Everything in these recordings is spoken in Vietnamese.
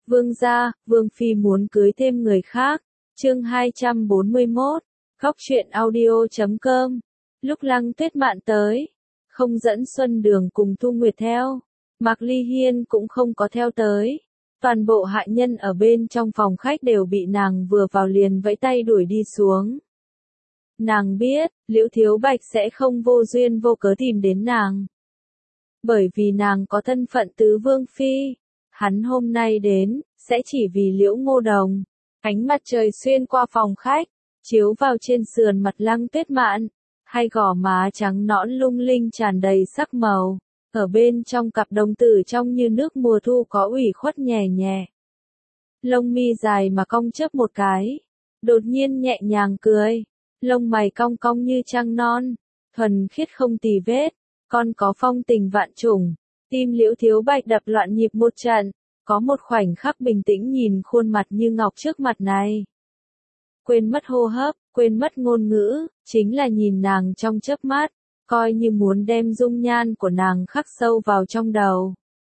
Vương gia, Vương Phi muốn cưới thêm người khác. Chương 241, Góc truyện audio.com. Lúc Lăng Tuyết Mạn tới, không dẫn Xuân Đường cùng Thu Nguyệt theo, Mạc Ly Hiên cũng không có theo tới. Toàn bộ hạ nhân ở bên trong phòng khách đều bị nàng vừa vào liền vẫy tay đuổi đi xuống. Nàng biết, Liễu Thiếu Bạch sẽ không vô duyên vô cớ tìm đến nàng. Bởi vì nàng có thân phận tứ vương phi, hắn hôm nay đến, sẽ chỉ vì Liễu Ngô Đồng. Ánh mặt trời xuyên qua phòng khách, chiếu vào trên sườn mặt Lăng Tuyết Mạn, hai gò má trắng nõn lung linh tràn đầy sắc màu, ở bên trong cặp đồng tử trong như nước mùa thu có ủy khuất nhẹ nhẹ. Lông mi dài mà cong chớp một cái, đột nhiên nhẹ nhàng cười, lông mày cong cong như trăng non, thuần khiết không tì vết, còn có phong tình vạn trùng. Tim Liễu Thiếu Bạch đập loạn nhịp một trận, có một khoảnh khắc bình tĩnh nhìn khuôn mặt như ngọc trước mặt này. Quên mất hô hấp, quên mất ngôn ngữ, chính là nhìn nàng trong chớp mắt, coi như muốn đem dung nhan của nàng khắc sâu vào trong đầu.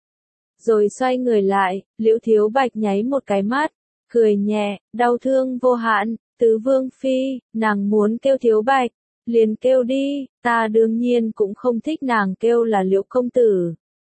Rồi xoay người lại, Liễu Thiếu Bạch nháy một cái mắt, cười nhẹ, đau thương vô hạn, tứ vương phi, nàng muốn kêu Thiếu Bạch, liền kêu đi, ta đương nhiên cũng không thích nàng kêu là Liễu công tử.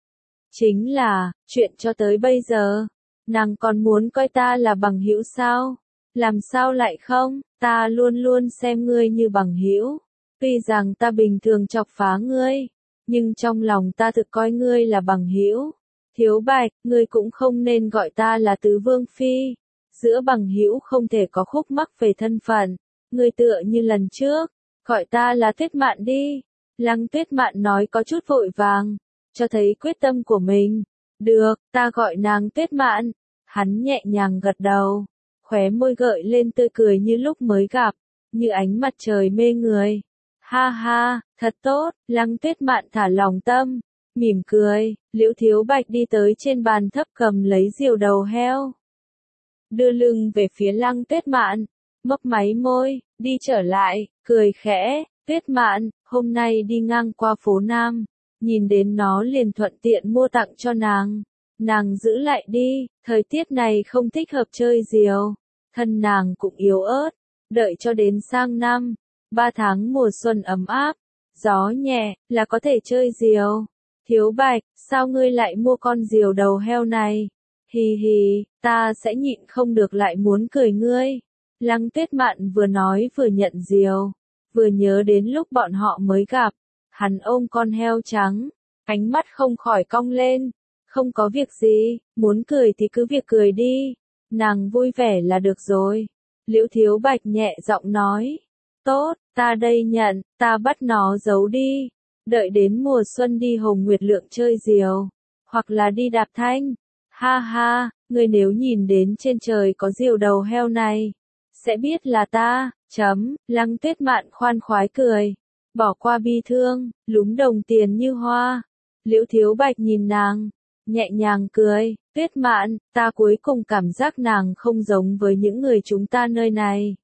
Chính là, chuyện cho tới bây giờ, nàng còn muốn coi ta là bằng hữu sao? Làm sao lại không, ta luôn luôn xem ngươi như bằng hữu. Tuy rằng ta bình thường chọc phá ngươi, nhưng trong lòng ta thực coi ngươi là bằng hữu. Thiếu Bạch, ngươi cũng không nên gọi ta là tứ vương phi. Giữa bằng hữu không thể có khúc mắc về thân phận. Ngươi tựa như lần trước, gọi ta là Tuyết Mạn đi. Lăng Tuyết Mạn nói có chút vội vàng, cho thấy quyết tâm của mình. Được, ta gọi nàng Tuyết Mạn. Hắn nhẹ nhàng gật đầu, khóe môi gợi lên tươi cười như lúc mới gặp, như ánh mặt trời mê người. Ha ha, thật tốt, Lăng Tuyết Mạn thả lòng tâm, mỉm cười. Liễu Thiếu Bạch đi tới trên bàn thấp cầm lấy diều đầu heo, đưa lưng về phía Lăng Tuyết Mạn, mấp máy môi, đi trở lại, cười khẽ. Tuyết Mạn, hôm nay đi ngang qua phố Nam, nhìn đến nó liền thuận tiện mua tặng cho nàng. Nàng giữ lại đi, thời tiết này không thích hợp chơi diều, thân nàng cũng yếu ớt, đợi cho đến sang năm, 3 tháng mùa xuân ấm áp, gió nhẹ, là có thể chơi diều. Thiếu Bạch, sao ngươi lại mua con diều đầu heo này? Hì hì, ta sẽ nhịn không được lại muốn cười ngươi. Lăng Tuyết Mạn vừa nói vừa nhận diều, vừa nhớ đến lúc bọn họ mới gặp, hắn ôm con heo trắng, ánh mắt không khỏi cong lên. Không có việc gì, muốn cười thì cứ việc cười đi, nàng vui vẻ là được rồi. Liễu Thiếu Bạch nhẹ giọng nói, tốt, ta đây nhận, ta bắt nó giấu đi, đợi đến mùa xuân đi Hồng Nguyệt Lượng chơi diều, hoặc là đi đạp thanh. Ha ha, người nếu nhìn đến trên trời có diều đầu heo này, sẽ biết là ta. Lăng Tuyết Mạn khoan khoái cười, bỏ qua bi thương, lúm đồng tiền như hoa. Liễu Thiếu Bạch nhìn nàng, nhẹ nhàng cười, Tuyết Mạn, ta cuối cùng cảm giác nàng không giống với những người chúng ta nơi này.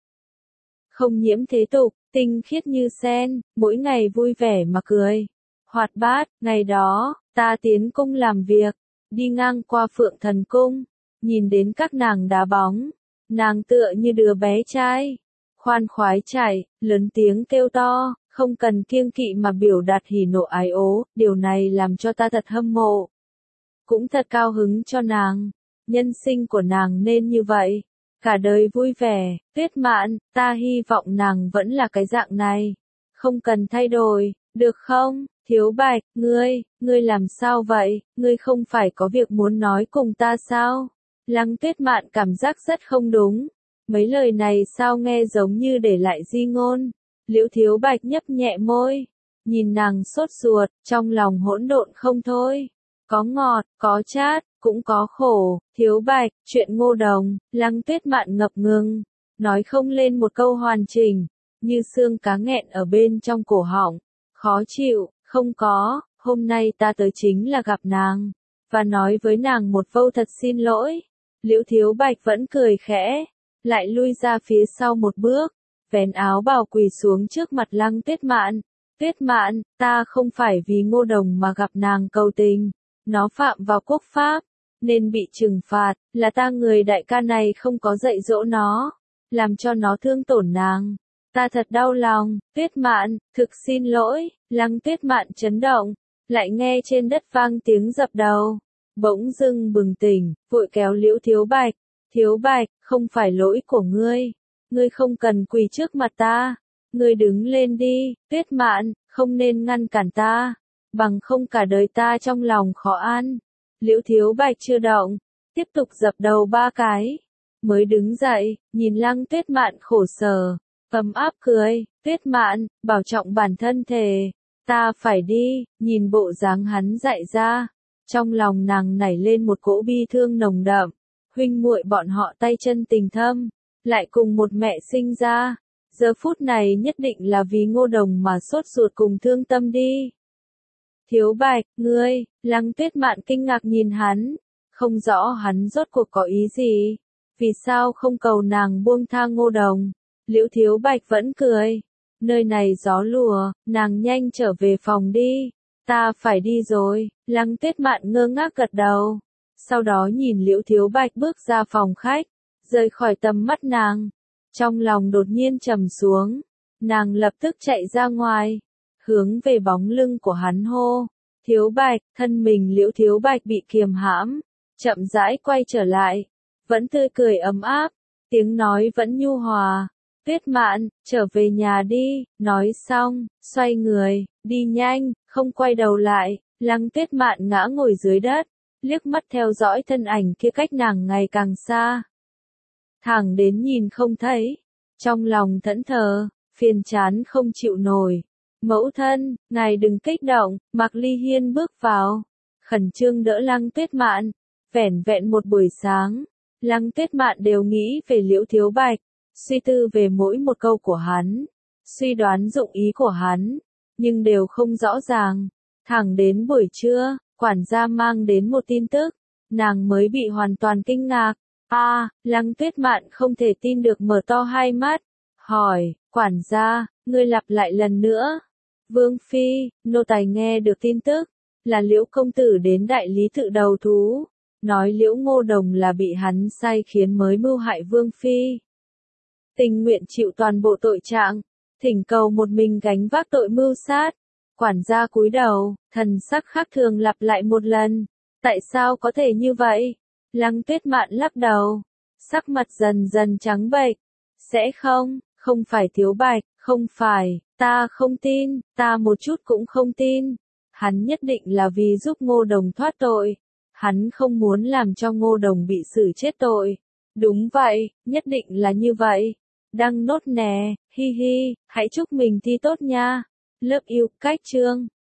Không nhiễm thế tục, tinh khiết như sen, mỗi ngày vui vẻ mà cười. Hoạt bát, ngày đó, ta tiến cung làm việc, đi ngang qua Phượng Thần Cung, nhìn đến các nàng đá bóng, nàng tựa như đứa bé trai, khoan khoái chạy, lớn tiếng kêu to, không cần kiêng kỵ mà biểu đạt hỉ nộ ái ố, điều này làm cho ta thật hâm mộ. Cũng thật cao hứng cho nàng, nhân sinh của nàng nên như vậy, cả đời vui vẻ. Tuyết Mạn, ta hy vọng nàng vẫn là cái dạng này, không cần thay đổi, được không? Thiếu Bạch, ngươi làm sao vậy, ngươi không phải có việc muốn nói cùng ta sao? Lăng Tuyết Mạn cảm giác rất không đúng, mấy lời này sao nghe giống như để lại di ngôn. Liễu Thiếu Bạch nhấp nhẹ môi, nhìn nàng sốt ruột, trong lòng hỗn độn không thôi. Có ngọt, có chát, cũng có khổ. Thiếu Bạch, chuyện Ngô Đồng. Lăng Tuyết Mạn ngập ngừng, nói không lên một câu hoàn chỉnh, như xương cá nghẹn ở bên trong cổ họng. Khó chịu, không có, hôm nay ta tới chính là gặp nàng, và nói với nàng một câu thật xin lỗi. Liễu Thiếu Bạch vẫn cười khẽ, lại lui ra phía sau một bước, vén áo bào quỳ xuống trước mặt Lăng Tuyết Mạn. Tuyết Mạn, ta không phải vì Ngô Đồng mà gặp nàng cầu tình. Nó phạm vào quốc pháp, nên bị trừng phạt, là ta người đại ca này không có dạy dỗ nó, làm cho nó thương tổn nàng. Ta thật đau lòng, Tuyết Mạn, thực xin lỗi. Lăng Tuyết Mạn chấn động, lại nghe trên đất vang tiếng dập đầu. Bỗng dưng bừng tỉnh, vội kéo Liễu Thiếu Bạch. Thiếu Bạch, không phải lỗi của ngươi. Ngươi không cần quỳ trước mặt ta. Ngươi đứng lên đi, Tuyết Mạn, không nên ngăn cản ta. Bằng không cả đời ta trong lòng khó ăn. Liễu Thiếu Bạch chưa động, tiếp tục dập đầu 3 cái. Mới đứng dậy, nhìn Lăng Tuyết Mạn khổ sở, ấm áp cười. Tuyết Mạn, bảo trọng bản thân thề. Ta phải đi, nhìn bộ dáng hắn dạy ra. Trong lòng nàng nảy lên một cỗ bi thương nồng đậm. Huynh muội bọn họ tay chân tình thâm, lại cùng một mẹ sinh ra. Giờ phút này nhất định là vì Ngô Đồng mà sốt ruột cùng thương tâm đi. Thiếu Bạch, ngươi, Lăng Tuyết Mạn kinh ngạc nhìn hắn, không rõ hắn rốt cuộc có ý gì. Vì sao không cầu nàng buông tha Ngô Đồng? Liễu Thiếu Bạch vẫn cười. Nơi này gió lùa, nàng nhanh trở về phòng đi. Ta phải đi rồi. Lăng Tuyết Mạn ngơ ngác gật đầu. Sau đó nhìn Liễu Thiếu Bạch bước ra phòng khách, rời khỏi tầm mắt nàng. Trong lòng đột nhiên trầm xuống. Nàng lập tức chạy ra ngoài, hướng về bóng lưng của hắn hô. Thiếu Bạch, thân mình Liễu Thiếu Bạch bị kiềm hãm, chậm rãi quay trở lại. Vẫn tươi cười ấm áp, tiếng nói vẫn nhu hòa. Tuyết Mạn, trở về nhà đi. Nói xong, xoay người, đi nhanh, không quay đầu lại. Lăng Tuyết Mạn ngã ngồi dưới đất, liếc mắt theo dõi thân ảnh kia cách nàng ngày càng xa. Thẳng đến nhìn không thấy, trong lòng thẫn thờ, phiền chán không chịu nổi. Mẫu thân, ngài đừng kích động. Mạc Ly Hiên bước vào, khẩn trương đỡ Lăng Tuyết Mạn. Vẻn vẹn một buổi sáng, Lăng Tuyết Mạn đều nghĩ về Liễu Thiếu Bạch, suy tư về mỗi một câu của hắn, suy đoán dụng ý của hắn, nhưng đều không rõ ràng. Thẳng đến buổi trưa, quản gia mang đến một tin tức, nàng mới bị hoàn toàn kinh ngạc. Lăng Tuyết Mạn không thể tin được mở to hai mắt, hỏi, quản gia, ngươi lặp lại lần nữa. Vương Phi, nô tài nghe được tin tức, là Liễu công tử đến đại lý tự đầu thú, nói Liễu Ngô Đồng là bị hắn sai khiến mới mưu hại Vương Phi. Tình nguyện chịu toàn bộ tội trạng, thỉnh cầu một mình gánh vác tội mưu sát. Quản gia cúi đầu, thần sắc khác thường lặp lại một lần. Tại sao có thể như vậy? Lăng Tuyết Mạn lắc đầu, sắc mặt dần dần trắng bệch. Sẽ không, không phải Thiếu Bạch, không phải, ta không tin, ta một chút cũng không tin. Hắn nhất định là vì giúp Ngô Đồng thoát tội. Hắn không muốn làm cho Ngô Đồng bị xử chết tội. Đúng vậy, nhất định là như vậy. Đăng nốt nè, hi hi, hãy chúc mình thi tốt nha. Lớp yêu, cách chương.